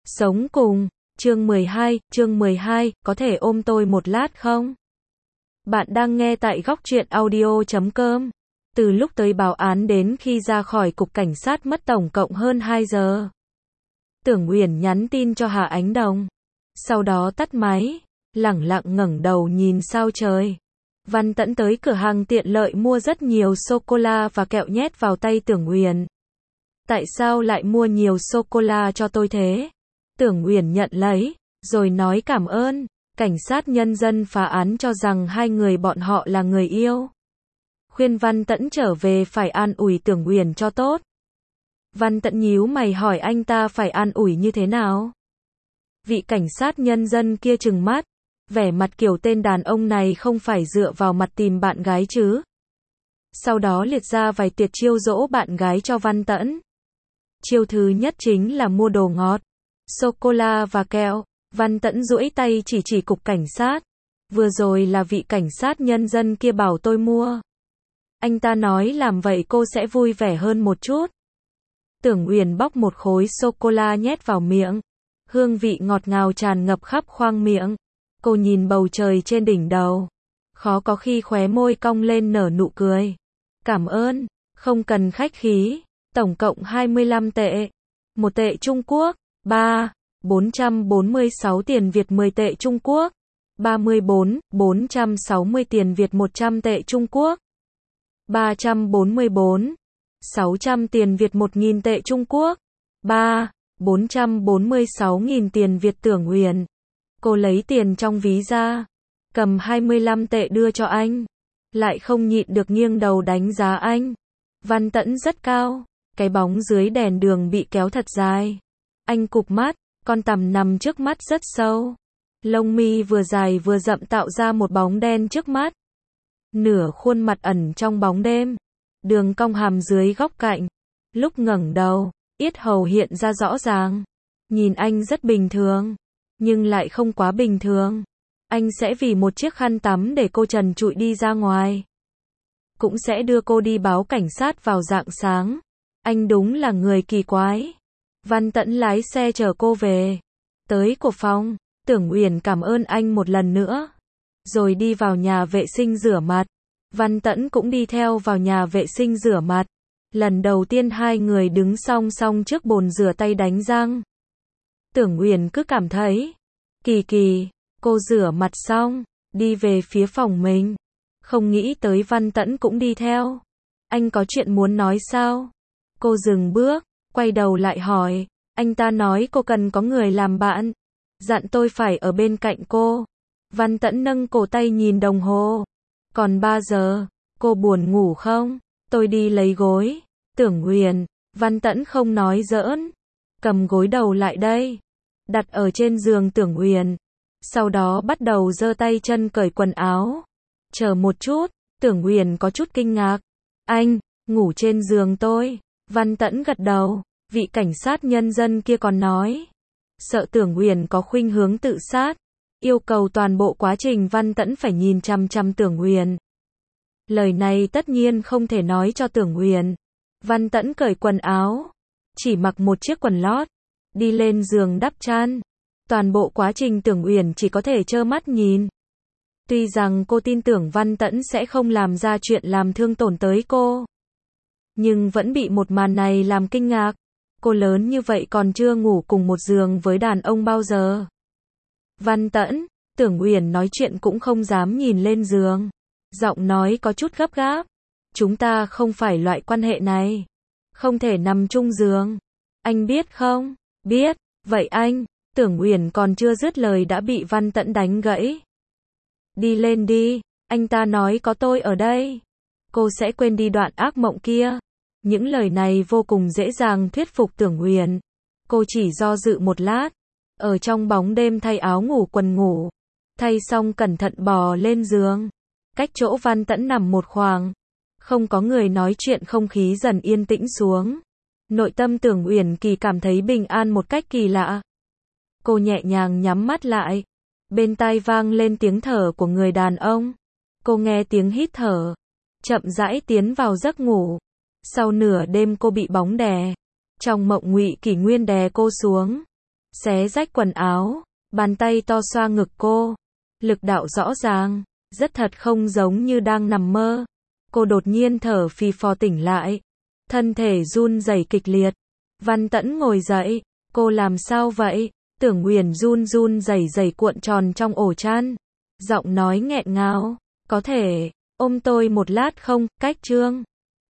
Sống cùng, chương 12, có thể ôm tôi một lát không? Bạn đang nghe tại góc truyện audio.com. Từ lúc tới báo án đến khi ra khỏi cục cảnh sát mất tổng cộng hơn 2 giờ. Tưởng Uyển nhắn tin cho Hà Ánh Đồng. Sau đó tắt máy, lẳng lặng ngẩng đầu nhìn sao trời. Văn Tẫn tới cửa hàng tiện lợi mua rất nhiều sô-cô-la và kẹo nhét vào tay Tưởng Uyển. Tại sao lại mua nhiều sô-cô-la cho tôi thế? Tưởng Uyển nhận lấy, rồi nói cảm ơn. Cảnh sát nhân dân phá án cho rằng hai người bọn họ là người yêu. Khuyên Văn Tẫn trở về phải an ủi Tưởng Uyển cho tốt. Văn Tẫn nhíu mày hỏi anh ta phải an ủi như thế nào? Vị cảnh sát nhân dân kia trừng mắt, vẻ mặt kiểu tên đàn ông này không phải dựa vào mặt tìm bạn gái chứ. Sau đó liệt ra vài tiệt chiêu dỗ bạn gái cho Văn Tẫn. Chiêu thứ nhất chính là mua đồ ngọt, sô-cô-la và kẹo. Văn Tẫn duỗi tay chỉ cục cảnh sát. Vừa rồi là vị cảnh sát nhân dân kia bảo tôi mua. Anh ta nói làm vậy cô sẽ vui vẻ hơn một chút. Tưởng Uyển bóc một khối sô-cô-la nhét vào miệng. Hương vị ngọt ngào tràn ngập khắp khoang miệng. Cô nhìn bầu trời trên đỉnh đầu. Khó có khi khóe môi cong lên nở nụ cười. Cảm ơn, không cần khách khí. Tổng cộng 25 tệ. 1 tệ Trung Quốc. 446 tiền Việt 10 tệ Trung Quốc. 460 tiền Việt 100 tệ Trung Quốc. 600 tiền Việt 1.000 tệ Trung Quốc. 446.000 tiền Việt. Tưởng Uyển. Cô lấy tiền trong ví ra. Cầm 25 tệ đưa cho anh. Lại không nhịn được nghiêng đầu đánh giá anh. Văn Tẫn rất cao. Cái bóng dưới đèn đường bị kéo thật dài. Anh cụp mắt, con tằm nằm trước mắt rất sâu. Lông mi vừa dài vừa rậm tạo ra một bóng đen trước mắt. Nửa khuôn mặt ẩn trong bóng đêm. Đường cong hàm dưới góc cạnh. Lúc ngẩng đầu, yết hầu hiện ra rõ ràng. Nhìn anh rất bình thường, nhưng lại không quá bình thường. Anh sẽ vì một chiếc khăn tắm để cô trần trụi đi ra ngoài. Cũng sẽ đưa cô đi báo cảnh sát vào rạng sáng. Anh đúng là người kỳ quái. Văn Tẫn lái xe chở cô về. Tới cổ phòng, Tưởng Uyển cảm ơn anh một lần nữa. Rồi đi vào nhà vệ sinh rửa mặt. Văn Tẫn cũng đi theo vào nhà vệ sinh rửa mặt. Lần đầu tiên hai người đứng song song trước bồn rửa tay đánh răng. Tưởng Uyển cứ cảm thấy kỳ kỳ. Cô rửa mặt xong, đi về phía phòng mình. Không nghĩ tới Văn Tẫn cũng đi theo. Anh có chuyện muốn nói sao? Cô dừng bước, quay đầu lại hỏi. Anh ta nói cô cần có người làm bạn. Dặn tôi phải ở bên cạnh cô. Văn Tẫn nâng cổ tay nhìn đồng hồ. Còn 3 giờ, cô buồn ngủ không? Tôi đi lấy gối. Tưởng Uyển. Văn Tẫn không nói giỡn. Cầm gối đầu lại đây. Đặt ở trên giường Tưởng Uyển. Sau đó bắt đầu giơ tay chân cởi quần áo. Chờ một chút, Tưởng Uyển có chút kinh ngạc. Anh, ngủ trên giường tôi. Văn Tẫn gật đầu. Vị cảnh sát nhân dân kia còn nói. Sợ Tưởng Uyển có khuynh hướng tự sát. Yêu cầu toàn bộ quá trình Văn Tẫn phải nhìn chằm chằm Tưởng Uyển. Lời này tất nhiên không thể nói cho Tưởng Uyển. Văn Tẫn cởi quần áo. Chỉ mặc một chiếc quần lót. Đi lên giường đắp chăn. Toàn bộ quá trình Tưởng Uyển chỉ có thể trơ mắt nhìn. Tuy rằng cô tin tưởng Văn Tẫn sẽ không làm ra chuyện làm thương tổn tới cô. Nhưng vẫn bị một màn này làm kinh ngạc. Cô lớn như vậy còn chưa ngủ cùng một giường với đàn ông bao giờ. Văn Tẫn, Tưởng Uyển nói chuyện cũng không dám nhìn lên giường. Giọng nói có chút gấp gáp. Chúng ta không phải loại quan hệ này. Không thể nằm chung giường. Anh biết không? Biết. Vậy anh, Tưởng Uyển còn chưa dứt lời đã bị Văn Tẫn đánh gãy. Đi lên đi, anh ta nói có tôi ở đây. Cô sẽ quên đi đoạn ác mộng kia. Những lời này vô cùng dễ dàng thuyết phục Tưởng Uyển. Cô chỉ do dự một lát. Ở trong bóng đêm thay áo ngủ quần ngủ. Thay xong cẩn thận bò lên giường. Cách chỗ Văn Tẫn nằm một khoảng. Không có người nói chuyện, không khí dần yên tĩnh xuống. Nội tâm Tưởng Uyển kỳ cảm thấy bình an một cách kỳ lạ. Cô nhẹ nhàng nhắm mắt lại. Bên tai vang lên tiếng thở của người đàn ông. Cô nghe tiếng hít thở. Chậm rãi tiến vào giấc ngủ. Sau nửa đêm cô bị bóng đè. Trong mộng Ngụy Kỷ Nguyên đè cô xuống. xé rách quần áo, bàn tay to xoa ngực cô. Lực đạo rõ ràng, rất thật không giống như đang nằm mơ. Cô đột nhiên thở phì phò tỉnh lại, thân thể run rẩy kịch liệt. Văn Tẫn ngồi dậy, cô làm sao vậy? Tưởng Uyển run run rẩy rẩy cuộn tròn trong ổ chăn, giọng nói nghẹn ngào, có thể ôm tôi một lát không? Cách Trương